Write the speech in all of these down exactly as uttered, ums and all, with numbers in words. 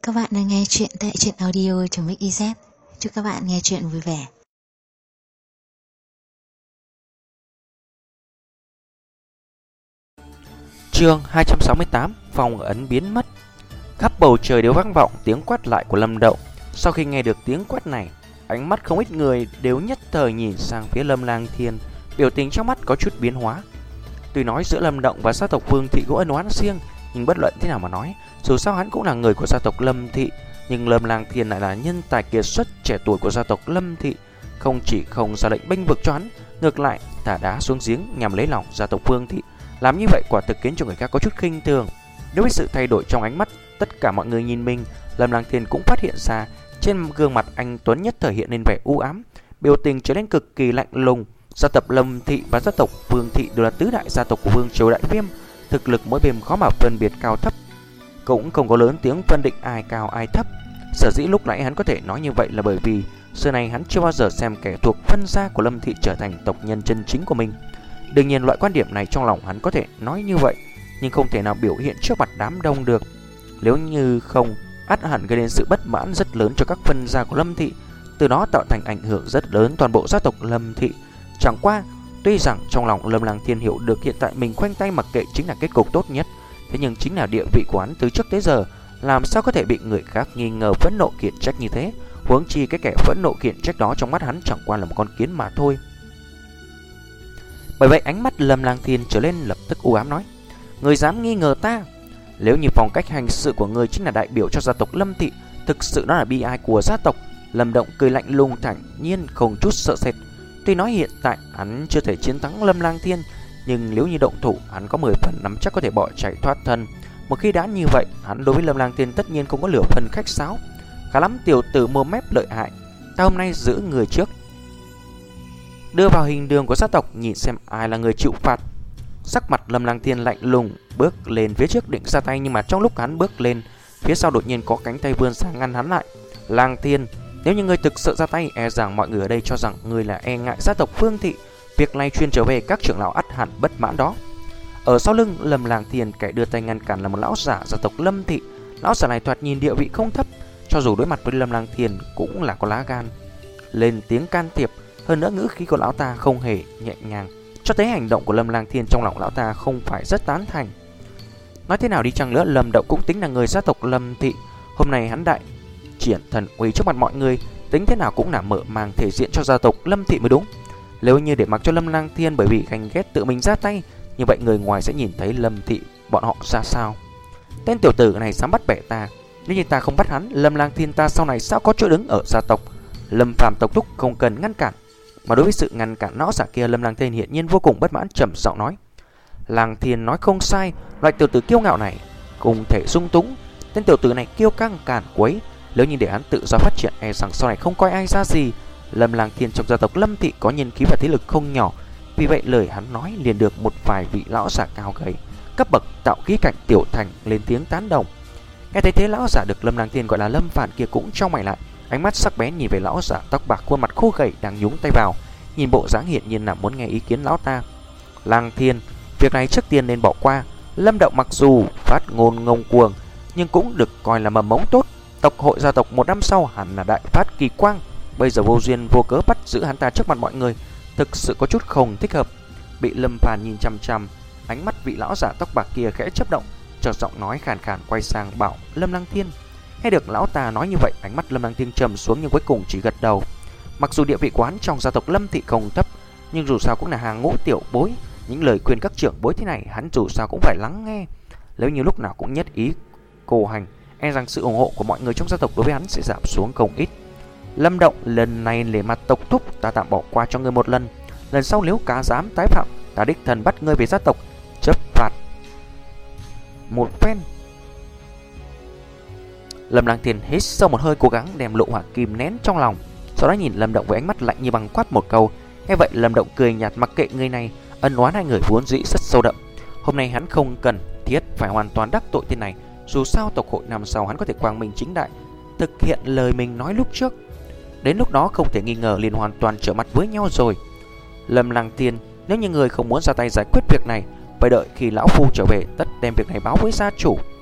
các bạn đang nghe chuyện tại truyện audio.mixyz. Chúc các bạn nghe chuyện vui vẻ. Chương hai trăm sáu mươi tám. Phong ấn biến mất. Khắp bầu trời đều vang vọng tiếng quát lại của Lâm Đậu. Sau khi nghe được tiếng quát này, ánh mắt không ít người đều nhất thời nhìn sang phía Lâm Lang Thiên, biểu tình trong mắt có chút biến hóa. Tuy nói giữa Lâm Động và gia tộc Vương Thị có ân oán riêng, nhưng bất luận thế nào mà nói, dù sao hắn cũng là người của gia tộc Lâm Thị. Nhưng Lâm Lang Thiên lại là nhân tài kiệt xuất trẻ tuổi của gia tộc Lâm Thị, không chỉ không ra lệnh bênh vực cho hắn, ngược lại thả đá xuống giếng nhằm lấy lòng gia tộc Vương Thị. Làm như vậy quả thực khiến cho người khác có chút khinh thường. Đối với sự thay đổi trong ánh mắt tất cả mọi người nhìn mình, Lâm Lang Thiên cũng phát hiện ra trên gương mặt anh tuấn nhất thể hiện lên vẻ u ám, biểu tình trở nên cực kỳ lạnh lùng. Gia tộc Lâm Thị và gia tộc Vương Thị đều là tứ đại gia tộc của Vương triều Đại Viêm, thực lực mỗi bên khó mà phân biệt cao thấp, cũng không có lớn tiếng phân định ai cao ai thấp. Sở dĩ lúc nãy hắn có thể nói như vậy là bởi vì xưa này hắn chưa bao giờ xem kẻ thuộc phân gia của Lâm Thị trở thành tộc nhân chân chính của mình. Đương nhiên loại quan điểm này trong lòng hắn có thể nói như vậy, nhưng không thể nào biểu hiện trước mặt đám đông được. Nếu như không, ắt hẳn gây nên sự bất mãn rất lớn cho các phân gia của Lâm Thị, từ đó tạo thành ảnh hưởng rất lớn toàn bộ gia tộc Lâm Thị. Chẳng qua, tuy rằng trong lòng Lâm Lang Thiên hiểu được hiện tại mình khoanh tay mặc kệ chính là kết cục tốt nhất, thế nhưng chính là địa vị của hắn từ trước tới giờ, làm sao có thể bị người khác nghi ngờ phẫn nộ khiển trách như thế? Huống chi cái kẻ phẫn nộ khiển trách đó trong mắt hắn chẳng qua là một con kiến mà thôi. Bởi vậy ánh mắt Lâm Lang Thiên trở lên lập tức u ám nói: "Người dám nghi ngờ ta? Nếu như phong cách hành sự của người chính là đại biểu cho gia tộc Lâm Thị, thực sự nó là bi ai của gia tộc." Lâm Động cười lạnh lùng thản nhiên không chút sợ sệt. Tuy nói hiện tại hắn chưa thể chiến thắng Lâm Lang Thiên, nhưng nếu như động thủ, hắn có mười phần nắm chắc có thể bỏ chạy thoát thân. Một khi đã như vậy, hắn đối với Lâm Lang Thiên tất nhiên không có lửa phần khách sáo. Khá lắm tiểu tử mồm mép lợi hại, ta hôm nay giữ người trước, đưa vào hình đường của gia tộc, nhìn xem ai là người chịu phạt. Sắc mặt Lâm Lang Thiên lạnh lùng, bước lên phía trước định ra tay, nhưng mà trong lúc hắn bước lên, phía sau đột nhiên có cánh tay vươn sang ngăn hắn lại. "Lang Thiên, nếu như ngươi thực sự ra tay, e rằng mọi người ở đây cho rằng ngươi là e ngại gia tộc Vương Thị. Việc này truyền trở về các trưởng lão ắt hẳn bất mãn đó." Ở sau lưng Lâm Lang Thiên, kẻ đưa tay ngăn cản là một lão giả gia tộc Lâm Thị. Lão giả này thoạt nhìn địa vị không thấp, cho dù đối mặt với Lâm Lang Thiên cũng là có lá gan lên tiếng can thiệp. Hơn nữa ngữ khí của lão ta không hề nhẹ nhàng, cho thấy hành động của Lâm Lang Thiên trong lòng lão ta không phải rất tán thành. Nói thế nào đi chăng nữa, Lâm Động cũng tính là người gia tộc Lâm Thị. Hôm nay hắn đại triển thần uy trước mặt mọi người, tính thế nào cũng là mở màng thể diện cho gia tộc Lâm Thị mới đúng. Nếu như để mặc cho Lâm Lang Thiên bởi vì ganh ghét tự mình ra tay, như vậy người ngoài sẽ nhìn thấy Lâm Thị bọn họ ra sao. Tên tiểu tử này dám bắt bẻ ta, nếu như ta không bắt hắn, Lâm Lang Thiên ta sau này sao có chỗ đứng ở gia tộc. Lâm phàm tộc thúc không cần ngăn cản. Mà đối với sự ngăn cản lão giả kia, Lâm Lang Thiên hiển nhiên vô cùng bất mãn, trầm giọng nói: "Lang Thiên nói không sai, loại tiểu tử kiêu ngạo này không thể dung túng. Tên tiểu tử này kiêu căng cản quấy, nếu như để hắn tự do phát triển, e rằng sau này không coi ai ra gì." Lâm Lang Thiên trong gia tộc Lâm Thị có nhân khí và thế lực không nhỏ, vì vậy lời hắn nói liền được một vài vị lão giả cao gầy, cấp bậc tạo khí cảnh tiểu thành lên tiếng tán đồng. Nghe thấy thế, lão giả được Lâm Lang Thiên gọi là Lâm Phản kia cũng trong mày lại, ánh mắt sắc bén nhìn về lão giả tóc bạc khuôn mặt khô gầy đang nhúng tay vào, nhìn bộ dáng hiển nhiên là muốn nghe ý kiến lão ta. "Lang Thiên, việc này trước tiên nên bỏ qua. Lâm Động mặc dù phát ngôn ngông cuồng, nhưng cũng được coi là mầm mống tốt. Tộc hội gia tộc một năm sau hẳn là đại phát kỳ quang. Bây giờ vô duyên vô cớ bắt giữ hắn ta trước mặt mọi người, thực sự có chút không thích hợp." Bị Lâm Phàn nhìn chăm chăm, ánh mắt vị lão giả tóc bạc kia khẽ chớp động, chợt giọng nói khàn khàn quay sang bảo Lâm Lang Thiên. Nghe được lão ta nói như vậy, ánh mắt Lâm Lang Thiên trầm xuống nhưng cuối cùng chỉ gật đầu. Mặc dù địa vị của hắn trong gia tộc Lâm Thị không thấp, nhưng dù sao cũng là hàng ngũ tiểu bối, những lời khuyên các trưởng bối thế này hắn dù sao cũng phải lắng nghe. Nếu như lúc nào cũng nhất ý cô hành, e rằng sự ủng hộ của mọi người trong gia tộc đối với hắn sẽ giảm xuống không ít. "Lâm Động, lần này để mặt tộc thúc, ta tạm bỏ qua cho ngươi một lần. Lần sau nếu cá dám tái phạm, ta đích thân bắt ngươi về gia tộc chấp phạt một phen." Lâm Lang Thiên hít sâu một hơi, cố gắng đem lộ hỏa kim nén trong lòng, sau đó nhìn Lâm Động với ánh mắt lạnh như băng quát một câu. Nghe vậy Lâm Động cười nhạt, mặc kệ người này, ân oán hai người vốn dĩ rất sâu đậm, hôm nay hắn không cần thiết phải hoàn toàn đắc tội tên này. Dù sao tộc hội năm sau hắn có thể quang minh chính đại thực hiện lời mình nói lúc trước, đến lúc đó không thể nghi ngờ liền hoàn toàn trở mặt với nhau rồi. Lâm Lang Thiên, nếu như người không muốn ra tay giải quyết việc này, phải đợi khi lão phu trở về tất đem việc này báo với gia chủ.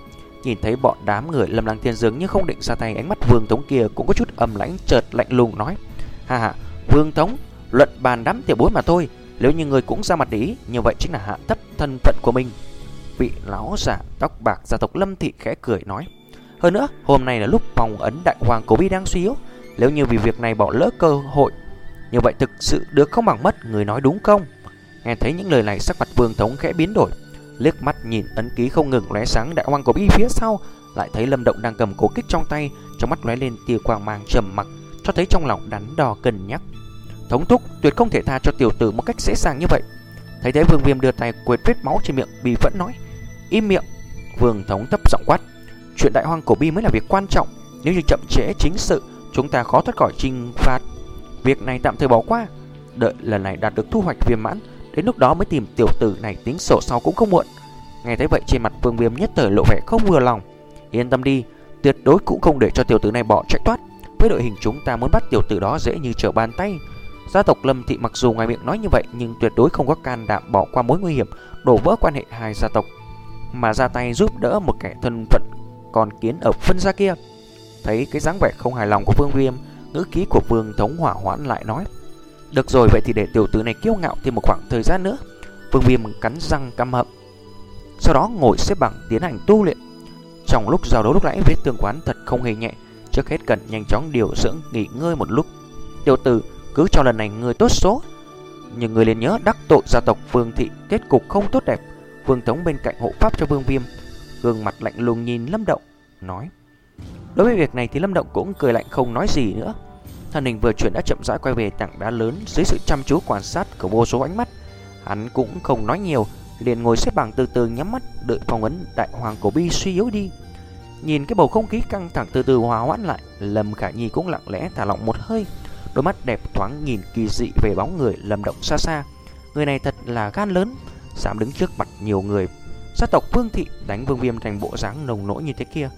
Nhìn thấy bọn đám người Lâm Lang Thiên dường như không định ra tay, ánh mắt Vương Tống kia cũng có chút âm lãnh, chợt lạnh lùng nói: "Ha ha, Vương Tống, luận bàn đám tiểu bối mà thôi, nếu như người cũng ra mặt để ý, như vậy chính là hạ thấp thân phận của mình." Vị lão giả tóc bạc gia tộc Lâm thị khẽ cười nói: "Hơn nữa, hôm nay là lúc phong ấn Đại Hoàng Cổ Bi đang suy yếu, nếu như vì việc này bỏ lỡ cơ hội, như vậy thực sự được không bằng mất, người nói đúng không?" Nghe thấy những lời này, sắc mặt Vương Tống khẽ biến đổi, liếc mắt nhìn ấn ký không ngừng lóe sáng Đại Hoàng Cổ Bi phía sau, lại thấy Lâm Động đang cầm cố kích trong tay, trong mắt lóe lên tia quang mang trầm mặc, cho thấy trong lòng đắn đo cân nhắc. Thống thúc tuyệt không thể tha cho tiểu tử một cách dễ dàng như vậy. Thấy thế, Vương Viêm đưa tay quệt vết máu trên miệng, bi phẫn nói: "Im miệng!" Vương Tống thấp giọng quát: "Chuyện Đại Hoàng Cổ Bi mới là việc quan trọng, nếu như chậm trễ chính sự, chúng ta khó thoát khỏi trừng phạt. Việc này tạm thời bỏ qua, đợi lần này đạt được thu hoạch viên mãn, đến lúc đó mới tìm tiểu tử này tính sổ sau cũng không muộn." Nghe thấy vậy, trên mặt Vương Viêm nhất thời lộ vẻ không vừa lòng. "Yên tâm đi, tuyệt đối cũng không để cho tiểu tử này bỏ chạy thoát. Với đội hình chúng ta muốn bắt tiểu tử đó dễ như trở bàn tay. Gia tộc Lâm thị mặc dù ngoài miệng nói như vậy, nhưng tuyệt đối không có can đảm bỏ qua mối nguy hiểm đổ vỡ quan hệ hai gia tộc, mà ra tay giúp đỡ một kẻ thân phận con kiến ở phân gia kia." Thấy cái dáng vẻ không hài lòng của Vương Viêm, ngữ khí của Vương Tống hỏa hoãn lại nói: "Được rồi, vậy thì để tiểu tử này kiêu ngạo thêm một khoảng thời gian nữa." Vương Viêm cắn răng căm hận, sau đó ngồi xếp bằng tiến hành tu luyện. Trong lúc giao đấu lúc nãy, vết thương quán thật không hề nhẹ, trước hết cần nhanh chóng điều dưỡng nghỉ ngơi một lúc. "Tiểu tử, cứ cho lần này người tốt số, nhưng người liền nhớ đắc tội gia tộc Vương thị, kết cục không tốt đẹp." Vương Tống bên cạnh hộ pháp cho Vương Viêm, gương mặt lạnh lùng nhìn Lâm Động nói. Đối với việc này thì Lâm Động cũng cười lạnh không nói gì nữa. Thân hình vừa chuyển đã chậm rãi quay về tảng đá lớn, dưới sự chăm chú quan sát của vô số ánh mắt, hắn cũng không nói nhiều, liền ngồi xếp bằng từ từ nhắm mắt đợi phong ấn Đại Hoàng Cổ Bi suy yếu đi. Nhìn cái bầu không khí căng thẳng từ từ hòa hoãn lại, Lâm Khả Nhi cũng lặng lẽ thả lỏng một hơi, đôi mắt đẹp thoáng nhìn kỳ dị về bóng người Lâm Động xa xa. Người này thật là gan lớn, dám đứng trước mặt nhiều người gia tộc Vương thị đánh Vương Viêm thành bộ dáng nồng nỗi như thế kia.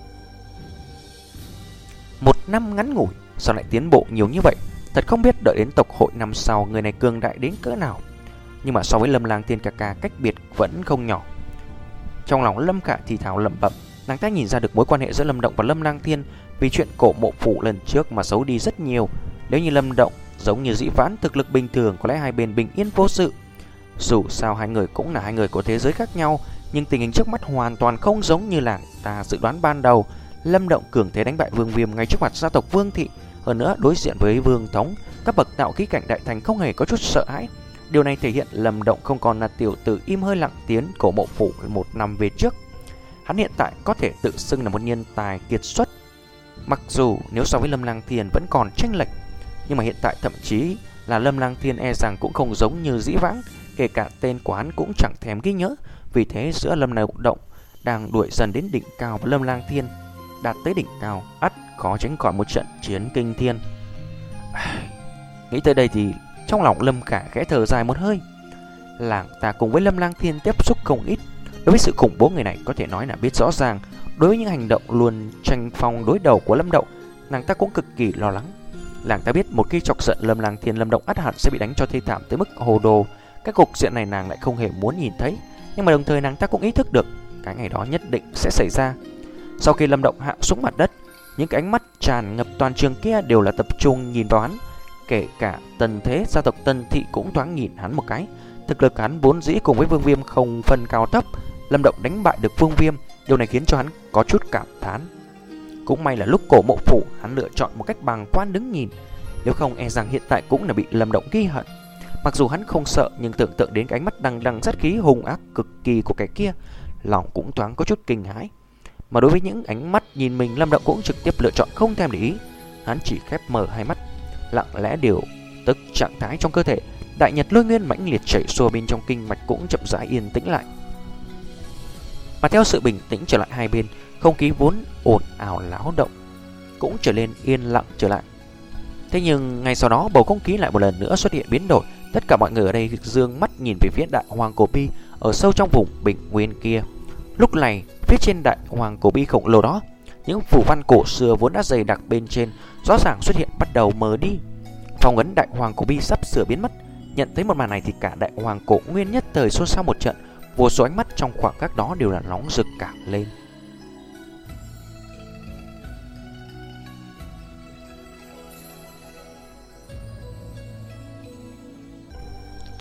Một năm ngắn ngủi sao lại tiến bộ nhiều như vậy, thật không biết đợi đến tộc hội năm sau người này cường đại đến cỡ nào. Nhưng mà so với Lâm Lang Tiên ca ca, cách biệt vẫn không nhỏ. Trong lòng Lâm Khả thì thào lẩm bẩm, nàng ta nhìn ra được mối quan hệ giữa Lâm Động và Lâm Lang Tiên vì chuyện cổ mộ phủ lần trước mà xấu đi rất nhiều. Nếu như Lâm Động giống như Dĩ Vãn thực lực bình thường, có lẽ hai bên bình yên vô sự. Dù sao hai người cũng là hai người của thế giới khác nhau, nhưng tình hình trước mắt hoàn toàn không giống như là ta dự đoán ban đầu. Lâm Động cường thế đánh bại Vương Viêm ngay trước mặt gia tộc Vương thị, hơn nữa đối diện với Vương Tống, các bậc đạo khí cảnh đại thành không hề có chút sợ hãi. Điều này thể hiện Lâm Động không còn là tiểu tử im hơi lặng tiếng cổ mộ phủ một năm về trước. Hắn hiện tại có thể tự xưng là một nhân tài kiệt xuất. Mặc dù nếu so với Lâm Lang Thiên vẫn còn chênh lệch, nhưng mà hiện tại thậm chí là Lâm Lang Thiên e rằng cũng không giống như Dĩ Vãng, kể cả tên của hắn cũng chẳng thèm ghi nhớ. Vì thế giữa Lâm Động đang đuổi dần đến đỉnh cao và Lâm Lang Thiên đạt tới đỉnh cao, ắt khó tránh khỏi một trận chiến kinh thiên. Nghĩ tới đây thì trong lòng Lâm Khả khẽ thở dài một hơi. Làng ta cùng với Lâm Lang Thiên tiếp xúc không ít, đối với sự khủng bố người này có thể nói là biết rõ ràng. Đối với những hành động luôn tranh phong đối đầu của Lâm Động, nàng ta cũng cực kỳ lo lắng. Làng ta biết một khi chọc giận Lâm Lang Thiên, Lâm Động ắt hẳn sẽ bị đánh cho thê thảm tới mức hồ đồ. Cái cục diện này nàng lại không hề muốn nhìn thấy, nhưng mà đồng thời nàng ta cũng ý thức được cái ngày đó nhất định sẽ xảy ra. Sau khi Lâm Động hạ xuống mặt đất, những cái ánh mắt tràn ngập toàn trường kia đều là tập trung nhìn vào hắn. Kể cả Tần Thế gia tộc Tần thị cũng thoáng nhìn hắn một cái. Thực lực hắn vốn dĩ cùng với Vương Viêm không phân cao thấp, Lâm Động đánh bại được Vương Viêm, điều này khiến cho hắn có chút cảm thán. Cũng may là lúc cổ mộ phủ hắn lựa chọn một cách bàng quan đứng nhìn, nếu không e rằng hiện tại cũng là bị Lâm Động ghi hận. Mặc dù hắn không sợ, nhưng tưởng tượng đến cái ánh mắt đằng đằng sát khí hung ác cực kỳ của kẻ kia, lòng cũng thoáng có chút kinh hãi. Mà đối với những ánh mắt nhìn mình, Lâm Động cũng trực tiếp lựa chọn không thèm để ý. Hắn chỉ khép mở hai mắt, lặng lẽ điều tức trạng thái trong cơ thể. Đại nhật lôi nguyên mãnh liệt chảy xuôi bên trong kinh mạch cũng chậm rãi yên tĩnh lại. Mà theo sự bình tĩnh trở lại hai bên, không khí vốn ồn ào láo động cũng trở nên yên lặng trở lại. Thế nhưng ngay sau đó bầu không khí lại một lần nữa xuất hiện biến đổi. Tất cả mọi người ở đây dương mắt nhìn về phía Đại Hoàng Cổ Bi ở sâu trong vùng bình nguyên kia. Lúc này phía trên Đại Hoàng Cổ Bi khổng lồ đó, những phù văn cổ xưa vốn đã dày đặc bên trên rõ ràng xuất hiện bắt đầu mờ đi. Phong ấn Đại Hoàng Cổ Bi sắp sửa biến mất. Nhận thấy một màn này thì cả Đại Hoàng Cổ Nguyên nhất thời xôn xao một trận. Vô số ánh mắt trong khoảng khắc đó đều là nóng rực cả lên.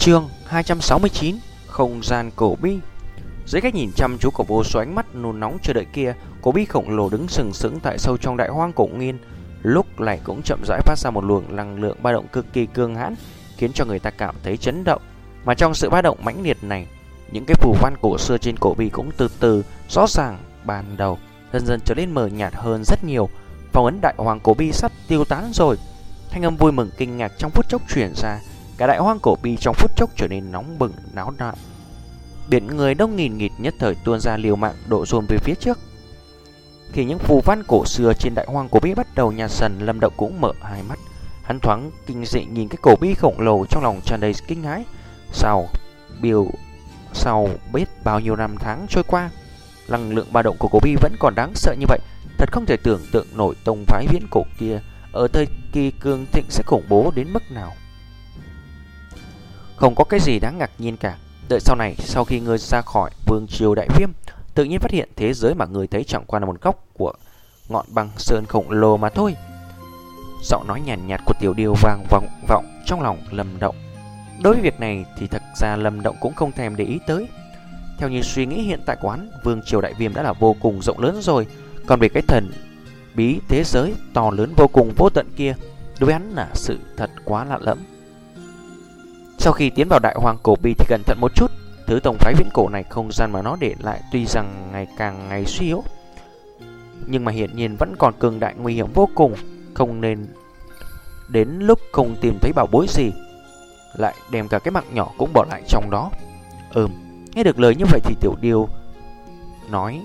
Chương hai trăm sáu mươi chín. Không gian cổ bi. Dưới cách nhìn chăm chú của vô số ánh mắt nôn nóng chờ đợi kia, cổ bi khổng lồ đứng sừng sững tại sâu trong đại hoang cổ nguyên, lúc này cũng chậm rãi phát ra một luồng năng lượng ba động cực kỳ cường hãn, khiến cho người ta cảm thấy chấn động. Mà trong sự ba động mãnh liệt này, những cái phù văn cổ xưa trên cổ bi cũng từ từ rõ ràng ban đầu dần dần trở nên mờ nhạt hơn rất nhiều. Phong ấn đại hoàng cổ bi sắp tiêu tán rồi. Thanh âm vui mừng kinh ngạc trong phút chốc truyền ra. Cả đại hoang cổ bi trong phút chốc trở nên nóng bừng náo loạn. Biển người đông nghìn nghịt nhất thời tuôn ra liều mạng độ dồn về phía trước. Khi những phù văn cổ xưa trên đại hoang cổ bi bắt đầu nhạt dần, Lâm Động cũng mở hai mắt. Hắn thoáng kinh dị nhìn cái cổ bi khổng lồ, trong lòng tràn đầy kinh hãi. Sau biểu sau biết bao nhiêu năm tháng trôi qua, năng lượng ba động của cổ bi vẫn còn đáng sợ như vậy. Thật không thể tưởng tượng nổi tông phái viễn cổ kia ở thời kỳ cường thịnh sẽ khủng bố đến mức nào. Không có cái gì đáng ngạc nhiên cả. Đợi sau này, sau khi ngươi ra khỏi vương triều Đại Viêm, tự nhiên phát hiện thế giới mà ngươi thấy chẳng qua là một góc của ngọn băng sơn khổng lồ mà thôi. Giọng nói nhàn nhạt, nhạt của Tiểu Điêu vang vọng vọng trong lòng Lâm Động. Đối với việc này thì thật ra Lâm Động cũng không thèm để ý tới. Theo như suy nghĩ hiện tại của hắn, vương triều Đại Viêm đã là vô cùng rộng lớn rồi. Còn về cái thần bí thế giới to lớn vô cùng vô tận kia, đối với hắn là sự thật quá lạ lẫm. Sau khi tiến vào đại hoàng cổ bi thì cẩn thận một chút. Thứ tông phái viễn cổ này, không gian mà nó để lại tuy rằng ngày càng ngày suy yếu, nhưng mà hiển nhiên vẫn còn cường đại nguy hiểm vô cùng. Không nên đến lúc không tìm thấy bảo bối gì lại đem cả cái mạng nhỏ cũng bỏ lại trong đó. Ừm, nghe được lời như vậy thì Tiểu Điêu nói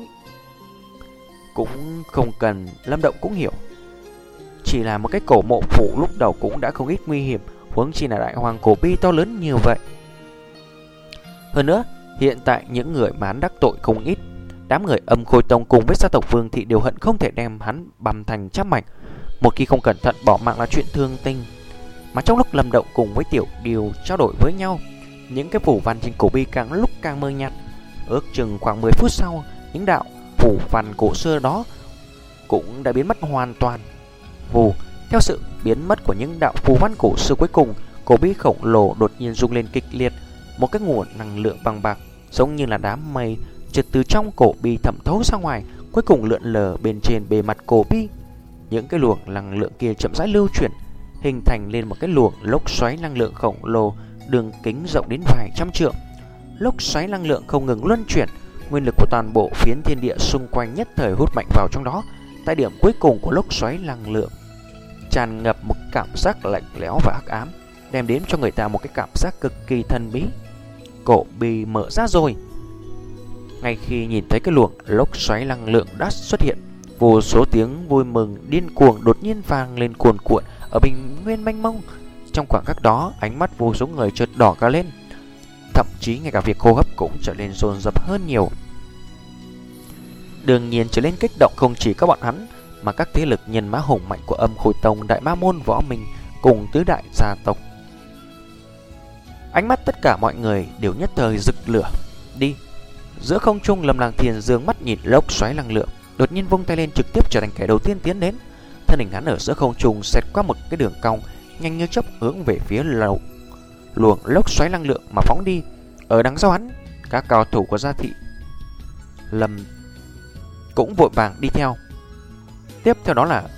cũng không cần Lâm Động cũng hiểu. Chỉ là một cái cổ mộ phủ lúc đầu cũng đã không ít nguy hiểm, huống chi là đại hoàng cổ bi to lớn như vậy. Hơn nữa, hiện tại những người mà hắn đắc tội không ít. Đám người Âm Khôi Tông cùng với gia tộc Vương Thị đều hận không thể đem hắn băm thành trăm mảnh. Một khi không cẩn thận bỏ mạng là chuyện thương tình. Mà trong lúc Lâm Động cùng với Tiểu Điêu trao đổi với nhau, những cái phù văn trên cổ bi càng lúc càng mơ nhạt. Ước chừng khoảng mười phút sau, những đạo phù văn cổ xưa đó cũng đã biến mất hoàn toàn. Vù, theo sự biến mất của những đạo phù văn cổ xưa cuối cùng, cổ bi khổng lồ đột nhiên rung lên kịch liệt. Một cái nguồn năng lượng bằng bạc giống như là đám mây trượt từ trong cổ bi thẩm thấu ra ngoài, cuối cùng lượn lờ bên trên bề mặt cổ bi. Những cái luồng năng lượng kia chậm rãi lưu chuyển, hình thành lên một cái luồng lốc xoáy năng lượng khổng lồ, đường kính rộng đến vài trăm trượng. Lốc xoáy năng lượng không ngừng luân chuyển, nguyên lực của toàn bộ phiến thiên địa xung quanh nhất thời hút mạnh vào trong đó. Tại điểm cuối cùng của lốc xoáy năng lượng tràn ngập một cảm giác lạnh lẽo và hắc ám, đem đến cho người ta một cái cảm giác cực kỳ thần bí. Cổ bi mở ra rồi. Ngay khi nhìn thấy cái luồng lốc xoáy năng lượng đã xuất hiện, vô số tiếng vui mừng điên cuồng đột nhiên vang lên cuồn cuộn ở bình nguyên mênh mông. Trong khoảng khắc đó, ánh mắt vô số người chợt đỏ cả lên, thậm chí ngay cả việc hô hấp cũng trở nên dồn dập hơn nhiều. Đương nhiên trở lên kích động không chỉ các bọn hắn, mà các thế lực nhân mã hùng mạnh của Âm Khôi Tông, Đại Ma Môn, Võ Minh cùng tứ đại gia tộc. Ánh mắt tất cả mọi người đều nhất thời rực lửa. Đi. Giữa không trung, Lâm Lang Thiên dương mắt nhìn lốc xoáy năng lượng, đột nhiên vung tay lên trực tiếp trở thành kẻ đầu tiên tiến đến. Thân hình hắn ở giữa không trung xẹt qua một cái đường cong, nhanh như chớp hướng về phía lầu luồng lốc xoáy năng lượng mà phóng đi. Ở đằng sau hắn, các cao thủ của gia thị Lâm cũng vội vàng đi theo. Tiếp theo đó là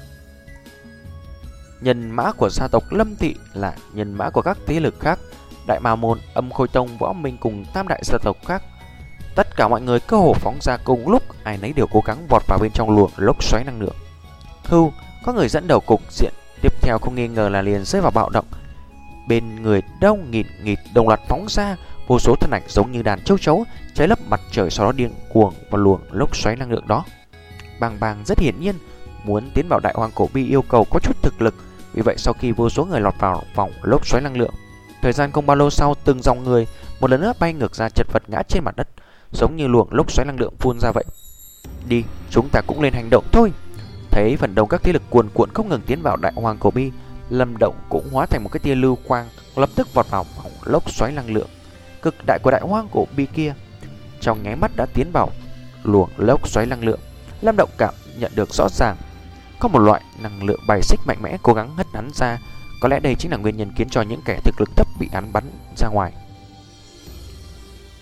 nhân mã của gia tộc Lâm Thị, là nhân mã của các thế lực khác, Đại Ma Môn, Âm Khôi Tông, Võ Minh cùng tam đại gia tộc khác. Tất cả mọi người cơ hồ phóng ra cùng lúc, ai nấy đều cố gắng vọt vào bên trong luồng lốc xoáy năng lượng. Hưu, có người dẫn đầu cục diện tiếp theo không nghi ngờ là liền rơi vào bạo động. Bên người đông nghịt nghịt đồng loạt phóng ra vô số thân ảnh giống như đàn châu chấu cháy lấp mặt trời, sau đó điên cuồng vào luồng lốc xoáy năng lượng đó. Bàng bàng rất hiển nhiên, muốn tiến vào đại hoàng cổ bi yêu cầu có chút thực lực. Vì vậy sau khi vô số người lọt vào vòng lốc xoáy năng lượng, thời gian không bao lâu sau, từng dòng người một lần nữa bay ngược ra, chật vật ngã trên mặt đất, giống như luồng lốc xoáy năng lượng phun ra vậy. Đi, chúng ta cũng lên hành động thôi. Thấy phần đông các thế lực cuồn cuộn không ngừng tiến vào đại hoàng cổ bi, Lâm Động cũng hóa thành một cái tia lưu quang, lập tức vọt vào vòng lốc xoáy năng lượng cực đại của đại hoàng cổ bi kia. Trong nháy mắt đã tiến vào luồng lốc xoáy năng lượng, Lâm Động cảm nhận được rõ ràng có một loại năng lượng bài xích mạnh mẽ cố gắng hất hắn ra. Có lẽ đây chính là nguyên nhân khiến cho những kẻ thực lực thấp bị hắn bắn ra ngoài.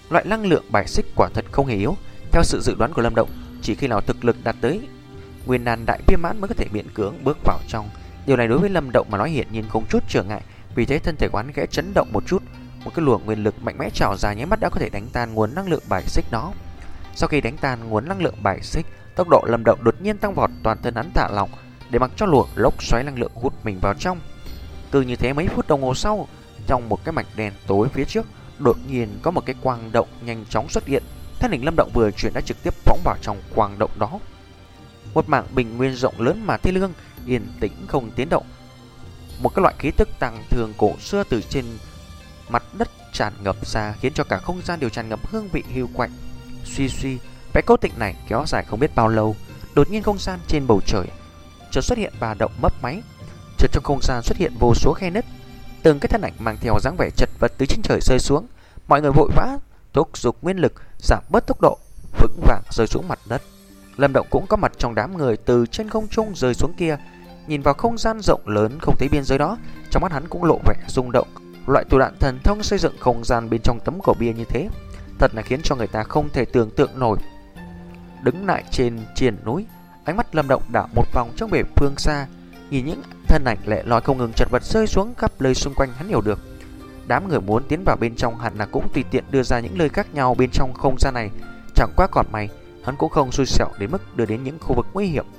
Loại năng lượng bài xích quả thật không hề yếu. Theo sự dự đoán của Lâm Động, chỉ khi nào thực lực đạt tới nguyên đan đại viên mãn mới có thể miễn cưỡng bước vào trong. Điều này đối với Lâm Động mà nói hiển nhiên không chút trở ngại, vì thế thân thể quán khẽ chấn động một chút, một cái luồng nguyên lực mạnh mẽ trào ra nháy mắt đã có thể đánh tan nguồn năng lượng bài xích đó. Sau khi đánh tan nguồn năng lượng bài xích, tốc độ Lâm Động đột nhiên tăng vọt, toàn thân hắn thả lỏng để mặc cho luồng lốc xoáy năng lượng hút mình vào trong. Cứ như thế mấy phút đồng hồ sau, trong một cái mảnh đen tối phía trước, đột nhiên có một cái quang động nhanh chóng xuất hiện. Thân hình Lâm Động vừa chuyển đã trực tiếp phóng vào trong quang động đó. Một mảng bình nguyên rộng lớn mà thê lương, yên tĩnh không tiếng động. Một cái loại khí tức tăng thường cổ xưa từ trên mặt đất tràn ngập ra, khiến cho cả không gian đều tràn ngập hương vị hiu quạnh. Suy suy, cái cố tịnh này kéo dài không biết bao lâu. Đột nhiên không gian trên bầu trời chợt xuất hiện ba động mấp máy, chợt trong không gian xuất hiện vô số khe nứt. Từng cái thân ảnh mang theo dáng vẻ chật vật từ trên trời rơi xuống. Mọi người vội vã thúc giục nguyên lực, giảm bớt tốc độ, vững vàng rơi xuống mặt đất. Lâm Động cũng có mặt trong đám người từ trên không trung rơi xuống kia. Nhìn vào không gian rộng lớn không thấy biên giới đó, trong mắt hắn cũng lộ vẻ rung động. Loại thủ đoạn thần thông xây dựng không gian bên trong tấm cổ bia như thế thật là khiến cho người ta không thể tưởng tượng nổi. Đứng lại trên triền núi, ánh mắt Lâm Động đảo một vòng trong bể phương xa, nhìn những thân ảnh lẻ loi không ngừng chật vật rơi xuống khắp nơi xung quanh. Hắn hiểu được đám người muốn tiến vào bên trong hẳn là cũng tùy tiện đưa ra những lời khác nhau bên trong không gian này. Chẳng qua còn may hắn cũng không xui xẻo đến mức đưa đến những khu vực nguy hiểm.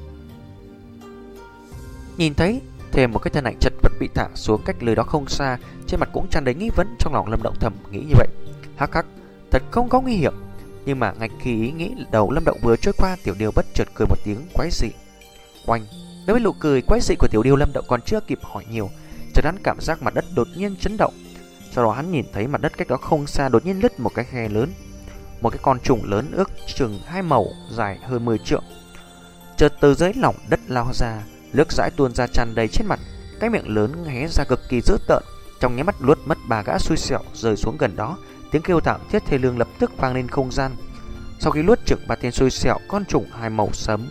Nhìn thấy thêm một cái thân ảnh chật vật bị thả xuống cách nơi đó không xa, trên mặt cũng tràn đầy nghi vấn. Trong lòng Lâm Động thầm nghĩ như vậy, hắc hắc, thật không có nguy hiểm. Nhưng mà ngay khi ý nghĩ đầu Lâm Động vừa trôi qua, Tiểu Điêu bất chợt cười một tiếng quái dị. Oanh! Đối với nụ cười quái dị của Tiểu Điêu, Lâm Động còn chưa kịp hỏi nhiều, chợt hắn cảm giác mặt đất đột nhiên chấn động. Sau đó hắn nhìn thấy mặt đất cách đó không xa đột nhiên nứt một cái khe lớn. Một cái con trùng lớn ước chừng hai màu, dài hơn mười trượng, chợt từ dưới lòng đất lao ra, nước dãi tuôn ra tràn đầy trên mặt. Cái miệng lớn hé ra cực kỳ dữ tợn, trong nháy mắt nuốt mất ba gã xui xẻo rơi xuống gần đó. Tiếng kêu thảm thiết thê lương lập tức vang lên không gian. Sau khi nuốt chửng ba tên xui xẻo, con trùng hai màu sẫm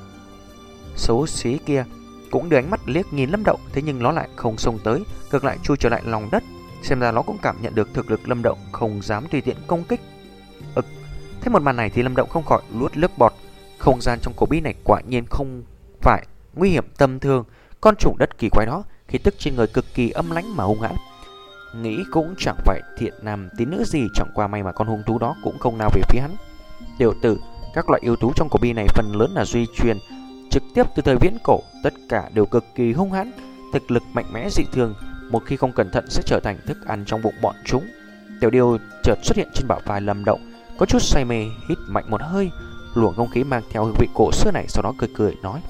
xấu xí kia cũng đưa ánh mắt liếc nhìn Lâm Động, thế nhưng nó lại không xông tới, ngược lại chui trở lại lòng đất. Xem ra nó cũng cảm nhận được thực lực Lâm Động, không dám tùy tiện công kích. Ực, thấy một màn này thì Lâm Động không khỏi nuốt nước bọt. Không gian trong cổ bi này quả nhiên không phải nguy hiểm tầm thường. Con trùng đất kỳ quái đó khí tức trên người cực kỳ âm lãnh mà hung hãn. Nghĩ cũng chẳng phải thiện nam tín nữ gì, chẳng qua may mà con hung thú đó cũng không nào về phía hắn. Tiểu tử, các loại yêu thú trong cổ bi này phần lớn là duy truyền trực tiếp từ thời viễn cổ, tất cả đều cực kỳ hung hãn, thực lực mạnh mẽ dị thường, một khi không cẩn thận sẽ trở thành thức ăn trong bụng bọn chúng. Tiểu Điêu chợt xuất hiện trên bả vai Lâm Động, có chút say mê, hít mạnh một hơi, luồng không khí mang theo hương vị cổ xưa này, sau đó cười cười nói.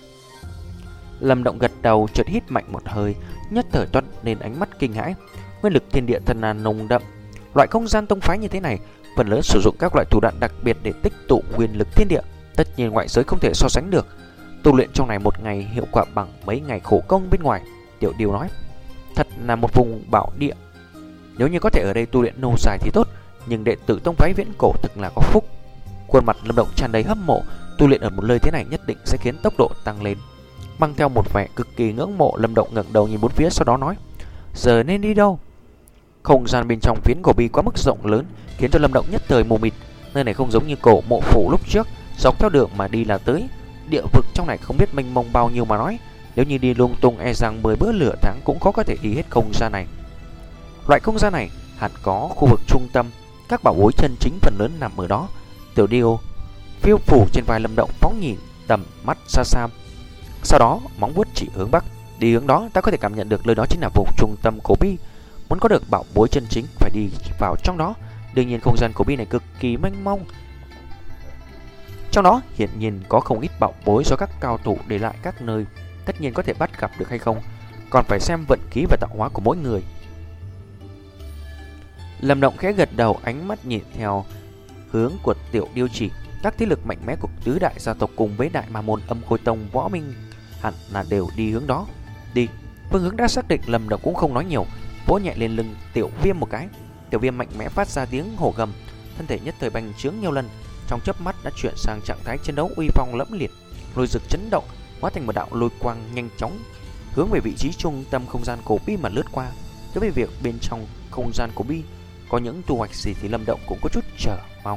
Lâm Động gật đầu, chợt hít mạnh một hơi, nhất thời toát lên ánh mắt kinh hãi. Nguyên lực thiên địa thần an nồng đậm, loại không gian tông phái như thế này phần lớn sử dụng các loại thủ đoạn đặc biệt để tích tụ nguyên lực thiên địa, tất nhiên ngoại giới không thể so sánh được. Tu luyện trong này một ngày hiệu quả bằng mấy ngày khổ công bên ngoài. Tiểu Điêu nói, thật là một vùng bảo địa, nếu như có thể ở đây tu luyện lâu dài thì tốt, nhưng đệ tử tông phái viễn cổ thực là có phúc. Khuôn mặt Lâm Động tràn đầy hâm mộ, tu luyện ở một nơi thế này nhất định sẽ khiến tốc độ tăng lên. Mang theo một vẻ cực kỳ ngưỡng mộ, Lâm Động ngẩng đầu nhìn bốn phía, sau đó nói, giờ nên đi đâu? Không gian bên trong phiến cổ bi quá mức rộng lớn, khiến cho Lâm Động nhất thời mù mịt. Nơi này không giống như cổ mộ phủ lúc trước, dọc theo đường mà đi là tới. Địa vực trong này không biết mênh mông bao nhiêu mà nói, nếu như đi lung tung e rằng mười bữa lửa tháng cũng khó có thể đi hết không gian này. Loại không gian này hẳn có khu vực trung tâm, các bảo bối chân chính phần lớn nằm ở đó. Tiểu Điêu phiêu phủ trên vai Lâm Động, phóng nhìn tầm mắt xa xa, sau đó móng vuốt chỉ hướng bắc. Đi hướng đó ta có thể cảm nhận được nơi đó chính là vùng trung tâm cổ bi. Muốn có được bảo bối chân chính phải đi vào trong đó. Đương nhiên không gian cổ bi này cực kỳ mênh mông, trong đó hiện nhiên có không ít bảo bối do các cao thủ để lại các nơi. Tất nhiên có thể bắt gặp được hay không còn phải xem vận khí và tạo hóa của mỗi người. Lâm Động khẽ gật đầu, ánh mắt nhìn theo hướng của Tiểu Điêu chỉ. Các thế lực mạnh mẽ của tứ đại gia tộc cùng với đại ma môn Âm Khôi Tông, Võ Minh hẳn là đều đi hướng đó. Đi, phương hướng đã xác định, Lâm Động cũng không nói nhiều, vỗ nhẹ lên lưng Tiểu Viêm một cái. Tiểu Viêm mạnh mẽ phát ra tiếng hổ gầm, thân thể nhất thời bành trướng nhiều lần, trong chớp mắt đã chuyển sang trạng thái chiến đấu uy phong lẫm liệt. Lôi rực chấn động, hóa thành một đạo lôi quang nhanh chóng hướng về vị trí trung tâm không gian cổ bi mà lướt qua. Đối với việc bên trong không gian cổ bi có những thu hoạch gì thì Lâm Động cũng có chút chờ mong.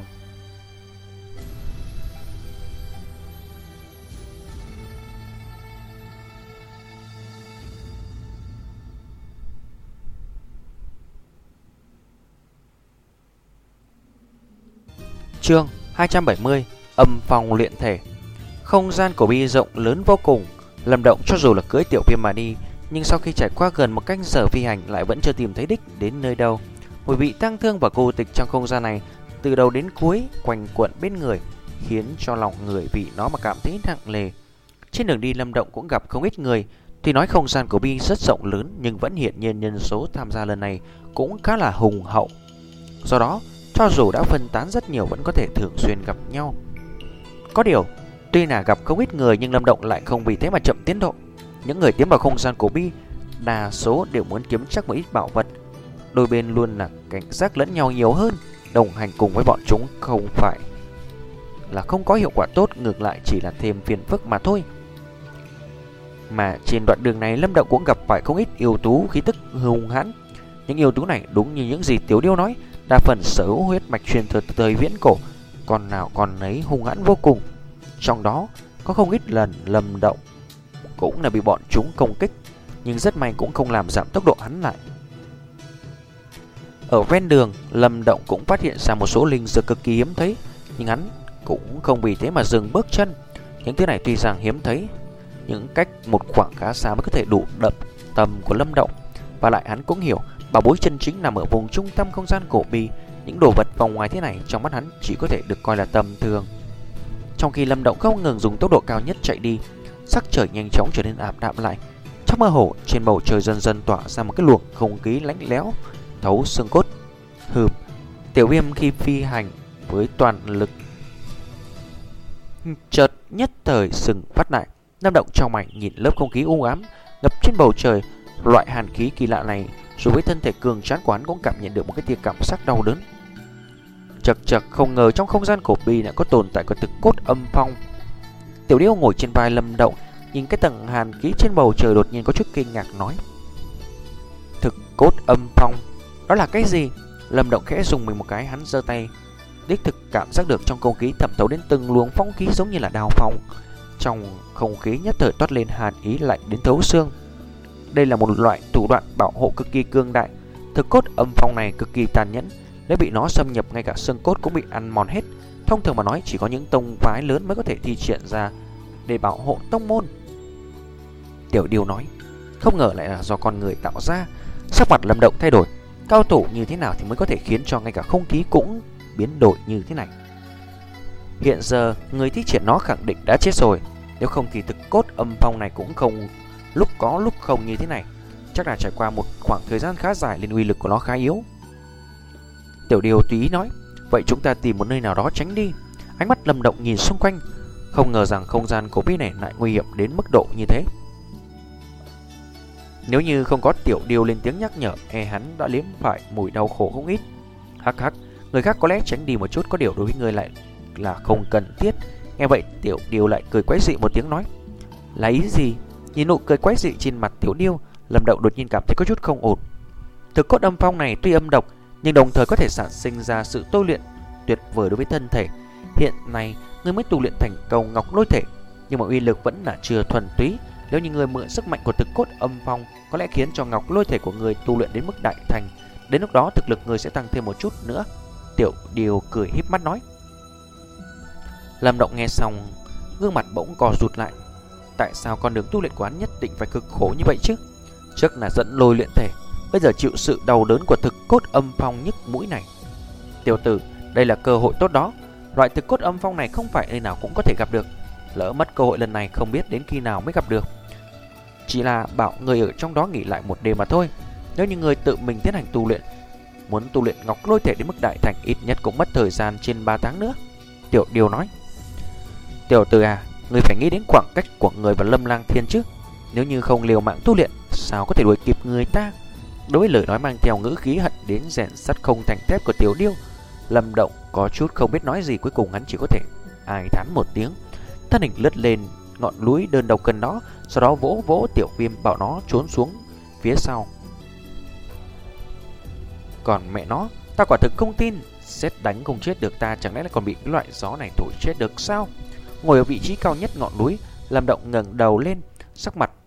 Chương hai trăm bảy mươi: Âm phong luyện thể. Không gian của Bi rộng lớn vô cùng. Lâm Động cho dù là cưỡi Tiểu Viêm mà đi, nhưng sau khi trải qua gần một canh giờ phi hành lại vẫn chưa tìm thấy đích đến nơi đâu. Mùi vị tang thương và cô tịch trong không gian này từ đầu đến cuối quanh quẩn bên người, khiến cho lòng người vì nó mà cảm thấy nặng nề. Trên đường đi Lâm Động cũng gặp không ít người. Tuy nói không gian của Bi rất rộng lớn, nhưng vẫn hiển nhiên nhân số tham gia lần này cũng khá là hùng hậu. Do đó, cho dù đã phân tán rất nhiều vẫn có thể thường xuyên gặp nhau. Có điều, tuy là gặp không ít người nhưng Lâm Động lại không vì thế mà chậm tiến độ. Những người tiến vào không gian của Bi đa số đều muốn kiếm chắc một ít bảo vật. Đôi bên luôn là cảnh giác lẫn nhau nhiều hơn. Đồng hành cùng với bọn chúng không phải là không có hiệu quả tốt, ngược lại chỉ là thêm phiền phức mà thôi. Mà trên đoạn đường này Lâm Động cũng gặp phải không ít yêu thú khí tức hung hãn. Những yêu thú này đúng như những gì Tiểu Điêu nói, đa phần sở hữu huyết mạch truyền thừa từ thời viễn cổ, còn nào còn ấy hung hãn vô cùng. Trong đó có không ít lần Lâm Động cũng là bị bọn chúng công kích, nhưng rất may cũng không làm giảm tốc độ hắn lại. Ở ven đường, Lâm Động cũng phát hiện ra một số linh dược cực kỳ hiếm thấy, nhưng hắn cũng không vì thế mà dừng bước chân. Những thứ này tuy rằng hiếm thấy, những cách một khoảng khá xa mới có thể đủ đập tầm của Lâm Động. Và lại hắn cũng hiểu, bảo bối chân chính nằm ở vùng trung tâm không gian cổ Bi. Những đồ vật vòng ngoài thế này trong mắt hắn chỉ có thể được coi là tầm thường. Trong khi Lâm Động không ngừng dùng tốc độ cao nhất chạy đi, sắc trời nhanh chóng trở nên ảm đạm lại. Trong mơ hồ, trên bầu trời dần dần tỏa ra một cái luồng không khí lạnh lẽo thấu xương cốt. Hừm, Tiểu Viêm khi phi hành với toàn lực chợt nhất thời sừng phát lại. Lâm Động trong mày nhìn lớp không khí u ám ngập trên bầu trời. Loại hàn khí kỳ lạ này dù với thân thể cường tráng của hắn cũng cảm nhận được một cái tia cảm giác đau đớn. Chật chật, không ngờ trong không gian cổ Bi lại có tồn tại của thực cốt âm phong. Tiểu Điêu ngồi trên vai Lâm Động, nhìn cái tầng hàn khí trên bầu trời đột nhiên có chút kinh ngạc nói: thực cốt âm phong, đó là cái gì? Lâm Động khẽ dùng mình một cái, hắn giơ tay, đích thực cảm giác được trong không khí thẩm thấu đến từng luồng phong khí giống như là đao phong. Trong không khí nhất thời toát lên hàn ý lạnh đến thấu xương. Đây là một loại thủ đoạn bảo hộ cực kỳ cương đại. Thực cốt âm phong này cực kỳ tàn nhẫn, nếu bị nó xâm nhập ngay cả xương cốt cũng bị ăn mòn hết. Thông thường mà nói chỉ có những tông phái lớn mới có thể thi triển ra để bảo hộ tông môn. Tiểu Điêu nói: không ngờ lại là do con người tạo ra. Sắc mặt Lâm Động thay đổi. Cao thủ như thế nào thì mới có thể khiến cho ngay cả không khí cũng biến đổi như thế này? Hiện giờ người thi triển nó khẳng định đã chết rồi. Nếu không thì thực cốt âm phong này cũng không lúc có lúc không như thế này. Chắc là trải qua một khoảng thời gian khá dài nên uy lực của nó khá yếu. Tiểu Điêu tùy ý nói: vậy chúng ta tìm một nơi nào đó tránh đi. Ánh mắt Lâm Động nhìn xung quanh, không ngờ rằng không gian cổ Bi này lại nguy hiểm đến mức độ như thế. Nếu như không có Tiểu Điêu lên tiếng nhắc nhở, e hắn đã liếm phải mùi đau khổ không ít. Hắc hắc, người khác có lẽ tránh đi một chút, có điều đối với người lại là không cần thiết. Nghe vậy Tiểu Điêu lại cười quái dị một tiếng nói: là ý gì? Nhìn nụ cười quái dị trên mặt Tiểu Điêu, Lâm Động đột nhiên cảm thấy có chút không ổn. Thực cốt âm phong này tuy âm độc nhưng đồng thời có thể sản sinh ra sự tôi luyện tuyệt vời đối với thân thể. Hiện nay người mới tu luyện thành cầu ngọc lôi thể, nhưng mà uy lực vẫn là chưa thuần túy. Nếu như người mượn sức mạnh của thực cốt âm phong, có lẽ khiến cho ngọc lôi thể của người tu luyện đến mức đại thành. Đến lúc đó thực lực người sẽ tăng thêm một chút nữa. Tiểu Điêu cười híp mắt nói. Lâm Động nghe xong, gương mặt bỗng co rụt lại. Tại sao con đường tu luyện của hắn nhất định phải cực khổ như vậy chứ? Trước là dẫn lôi luyện thể, bây giờ chịu sự đau đớn của thực cốt âm phong nhức mũi này. Tiểu tử, đây là cơ hội tốt đó. Loại thực cốt âm phong này không phải nơi nào cũng có thể gặp được. Lỡ mất cơ hội lần này không biết đến khi nào mới gặp được. Chỉ là bảo người ở trong đó nghỉ lại một đêm mà thôi. Nếu như người tự mình tiến hành tu luyện, muốn tu luyện ngọc lôi thể đến mức đại thành, ít nhất cũng mất thời gian trên ba tháng nữa. Tiểu Điêu nói. Tiểu tử à, người phải nghĩ đến khoảng cách của người và Lâm Lang Thiên chứ. Nếu như không liều mạng tu luyện, sao có thể đuổi kịp người ta? Đối với lời nói mang theo ngữ khí hận đến rèn sắt không thành thép của Tiểu Điêu, Lâm Động có chút không biết nói gì. Cuối cùng hắn chỉ có thể ai thán một tiếng, thân hình lướt lên ngọn núi đơn độc gần đó, sau đó vỗ vỗ Tiểu Viêm bảo nó trốn xuống phía sau. Còn mẹ nó, Ta quả thực không tin, sét đánh không chết được ta, chẳng lẽ lại còn bị cái loại gió này thổi chết được sao? Ngồi ở vị trí cao nhất ngọn núi, Lâm Động ngẩng đầu lên, sắc mặt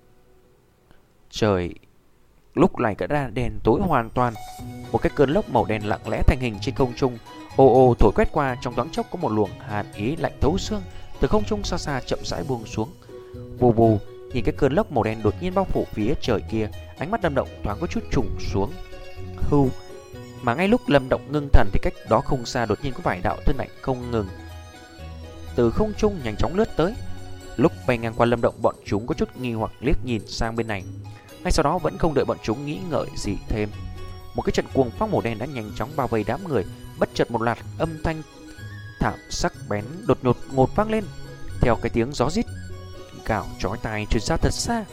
trời lúc này đã ra đèn tối hoàn toàn. Một cái cơn lốc màu đen lặng lẽ thành hình trên không trung, ô ô thổi quét qua. Trong thoáng chốc có một luồng hàn ý lạnh thấu xương từ không trung xa xa chậm rãi buông xuống. Vù vù, nhìn cái cơn lốc màu đen đột nhiên bao phủ phía trời kia, ánh mắt Lâm Động thoáng có chút trùng xuống. Hưu, mà ngay lúc Lâm Động ngưng thần thì cách đó không xa đột nhiên có vài đạo thân ảnh không ngừng từ không trung nhanh chóng lướt tới. Lúc bay ngang qua Lâm Động, bọn chúng có chút nghi hoặc liếc nhìn sang bên này. Ngay sau đó vẫn không đợi bọn chúng nghĩ ngợi gì thêm, một cái trận cuồng phong màu đen đã nhanh chóng bao vây đám người. Bất chợt một loạt âm thanh thảm sắc bén đột ngột ngột vang lên, theo cái tiếng gió rít gào chói tai truyền ra thật xa.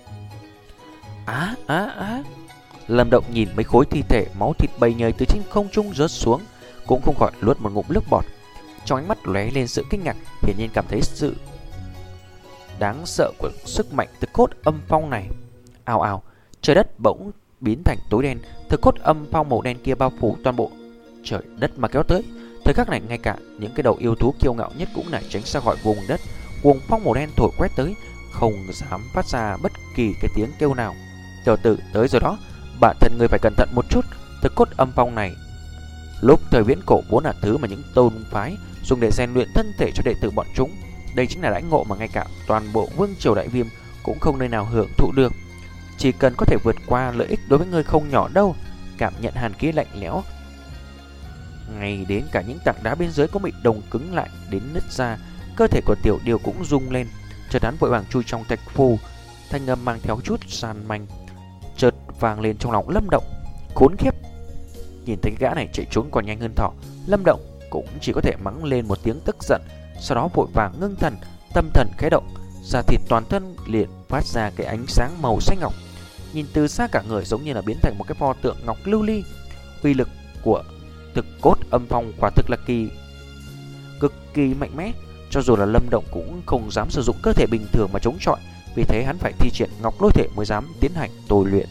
Á á á! Lâm Động nhìn mấy khối thi thể máu thịt bầy nhầy từ trên không trung rớt xuống, cũng không khỏi nuốt một ngụm nước bọt. Trong ánh mắt lóe lên sự kinh ngạc, hiển nhiên cảm thấy sự đáng sợ của sức mạnh thực cốt âm phong này. Ào ào, trời đất bỗng biến thành tối đen, thực cốt âm phong màu đen kia bao phủ toàn bộ trời đất mà kéo tới. Thời khắc này ngay cả những cái đầu yêu thú kiêu ngạo nhất cũng nảy tránh ra khỏi vùng đất. Cuồng phong màu đen thổi quét tới, không dám phát ra bất kỳ cái tiếng kêu nào. Tiểu tử tới rồi đó, bản thân người phải cẩn thận một chút. Thực cốt âm phong này lúc thời viễn cổ vốn là thứ mà những tôn phái dùng để rèn luyện thân thể cho đệ tử bọn chúng. Đây chính là đãi ngộ mà ngay cả toàn bộ vương triều Đại Viêm cũng không nơi nào hưởng thụ được. Chỉ cần có thể vượt qua lợi ích đối với người không nhỏ đâu. Cảm nhận hàn khí lạnh lẽo, ngay đến cả những tảng đá bên dưới cũng bị đông cứng lại đến nứt ra. Cơ thể của Tiểu Điều cũng rung lên, chợt hắn vội vàng chui trong thạch phù. Thanh âm mang theo chút san manh chợt vang lên trong lòng Lâm Động. Khốn khiếp! Nhìn thấy cái gã này chạy trốn còn nhanh hơn thỏ, Lâm Động cũng chỉ có thể mắng lên một tiếng tức giận. Sau đó vội vàng ngưng thần, tâm thần khẽ động, da thịt toàn thân liền phát ra cái ánh sáng màu xanh ngọc. Nhìn từ xa cả người giống như là biến thành một cái pho tượng ngọc lưu ly. Uy lực của thực cốt âm phong quả thực là kỳ cực kỳ mạnh mẽ, cho dù là Lâm Động cũng không dám sử dụng cơ thể bình thường mà chống chọi. Vì thế hắn phải thi triển ngọc lôi thể mới dám tiến hành tôi luyện.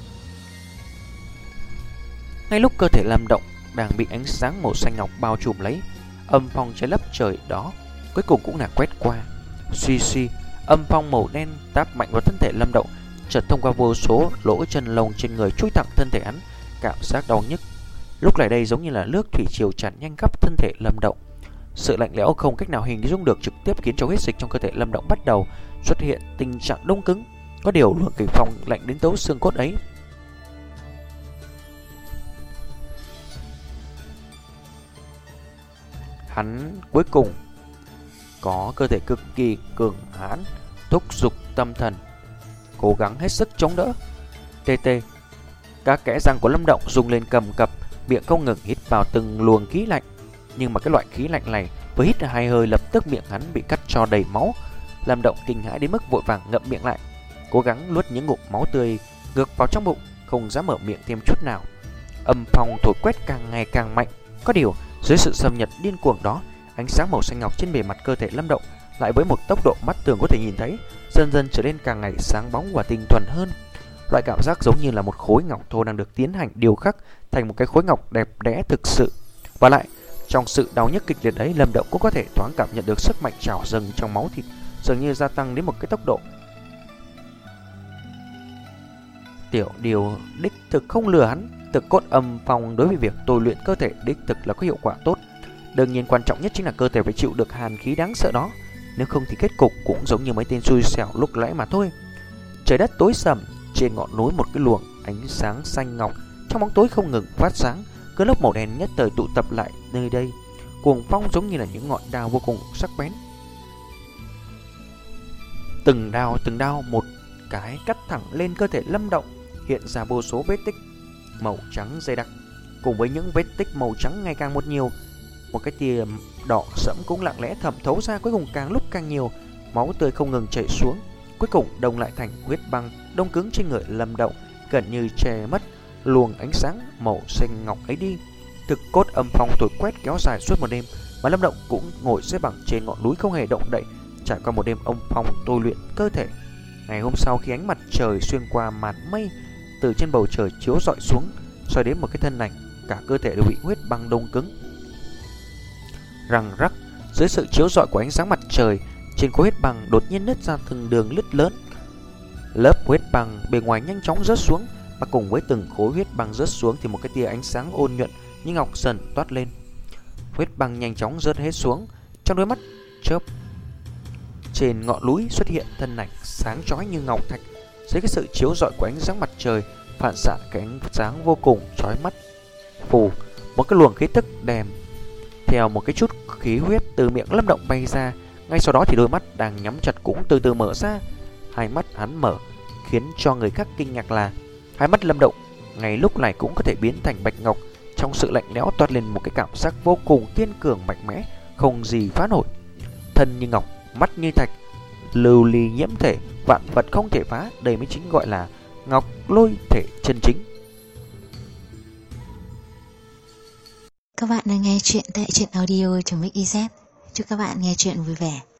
Ngay lúc cơ thể Lâm Động đang bị ánh sáng màu xanh ngọc bao trùm lấy, âm phong che lấp trời đó cuối cùng cũng là quét qua. Suy suy, âm phong màu đen táp mạnh vào thân thể Lâm Động, chợt thông qua vô số lỗ chân lông trên người chui thẳng thân thể hắn. Cảm giác đau nhức lúc này đây giống như là nước thủy triều tràn nhanh khắp thân thể Lâm Động. Sự lạnh lẽo không cách nào hình dung được trực tiếp khiến cho huyết dịch trong cơ thể Lâm Động bắt đầu xuất hiện tình trạng đông cứng. Có điều luồng kình phong lạnh đến tấu xương cốt ấy hắn cuối cùng có cơ thể cực kỳ cường hãn, thúc giục tâm thần cố gắng hết sức chống đỡ. Tê tê, các kẽ răng của Lâm Động rung lên cầm cập, miệng không ngừng hít vào từng luồng khí lạnh. Nhưng mà cái loại khí lạnh này vừa hít hai hơi lập tức miệng hắn bị cắt cho đầy máu. Lâm Động kinh hãi đến mức vội vàng ngậm miệng lại, cố gắng nuốt những ngụm máu tươi ngược vào trong bụng, không dám mở miệng thêm chút nào. Âm phong thổi quét càng ngày càng mạnh. Có điều dưới sự xâm nhập điên cuồng đó, ánh sáng màu xanh ngọc trên bề mặt cơ thể Lâm Động lại với một tốc độ mắt thường có thể nhìn thấy dần dần trở nên càng ngày sáng bóng và tinh thuần hơn. Loại cảm giác giống như là một khối ngọc thô đang được tiến hành điều khắc thành một cái khối ngọc đẹp đẽ thực sự. Và lại trong sự đau nhức kịch liệt đấy, Lâm Động cũng có thể thoáng cảm nhận được sức mạnh trào dâng trong máu thịt dường như gia tăng đến một cái tốc độ. Tiểu Điều đích thực không lừa hắn, thực cốt âm phong đối với việc tôi luyện cơ thể đích thực là có hiệu quả tốt. Đương nhiên quan trọng nhất chính là cơ thể phải chịu được hàn khí đáng sợ đó, nếu không thì kết cục cũng giống như mấy tên xui xẻo lúc nãy mà thôi. Trời đất tối sầm, trên ngọn núi một cái luồng ánh sáng xanh ngọc trong bóng tối không ngừng phát sáng. Cơn lốc màu đen nhất thời tụ tập lại nơi đây, cuồng phong giống như là những ngọn đao vô cùng sắc bén. Từng đao từng đao một cái cắt thẳng lên cơ thể Lâm Động, hiện ra vô số vết tích màu trắng dày đặc. Cùng với những vết tích màu trắng ngày càng một nhiều, một cái tia đỏ sẫm cũng lặng lẽ thẩm thấu ra, cuối cùng càng lúc càng nhiều. Máu tươi không ngừng chảy xuống, cuối cùng đông lại thành huyết băng đông cứng trên người Lâm Động, gần như che mất luồng ánh sáng màu xanh ngọc ấy đi. Thực cốt âm phong thổi quét kéo dài suốt một đêm, mà Lâm Động cũng ngồi xếp bằng trên ngọn núi không hề động đậy, trải qua một đêm âm phong tôi luyện cơ thể. Ngày hôm sau, khi ánh mặt trời xuyên qua màn mây từ trên bầu trời chiếu rọi xuống, soi đến một cái thân ảnh cả cơ thể đều bị huyết băng đông cứng. Răng rắc, dưới sự chiếu rọi của ánh sáng mặt trời, trên khối huyết băng đột nhiên nứt ra từng đường lứt lớn. Lớp huyết băng bề ngoài nhanh chóng rớt xuống, và cùng với từng khối huyết băng rớt xuống thì một cái tia ánh sáng ôn nhuận như ngọc dần toát lên. Huyết băng nhanh chóng rớt hết xuống, trong đôi mắt chớp trên ngọn núi xuất hiện thân ảnh sáng chói như ngọc thạch. Dưới cái sự chiếu rọi của ánh sáng mặt trời, phản xạ cái ánh sáng vô cùng chói mắt. Phù, một cái luồng khí tức đèm theo một cái chút khí huyết từ miệng Lâm Động bay ra. Ngay sau đó thì đôi mắt đang nhắm chặt cũng từ từ mở ra. Hai mắt hắn mở, khiến cho người khác kinh ngạc là hai mắt Lâm Động ngay lúc này cũng có thể biến thành bạch ngọc. Trong sự lạnh lẽo toát lên một cái cảm giác vô cùng kiên cường mạnh mẽ, không gì phá nổi. Thân như ngọc, mắt như thạch, lưu ly nhiễm thể, vạn vật không thể phá. Đây mới chính gọi là ngọc lôi thể chân chính. Các bạn đang nghe chuyện tại truyện audio.mixyz. Chúc các bạn nghe chuyện vui vẻ.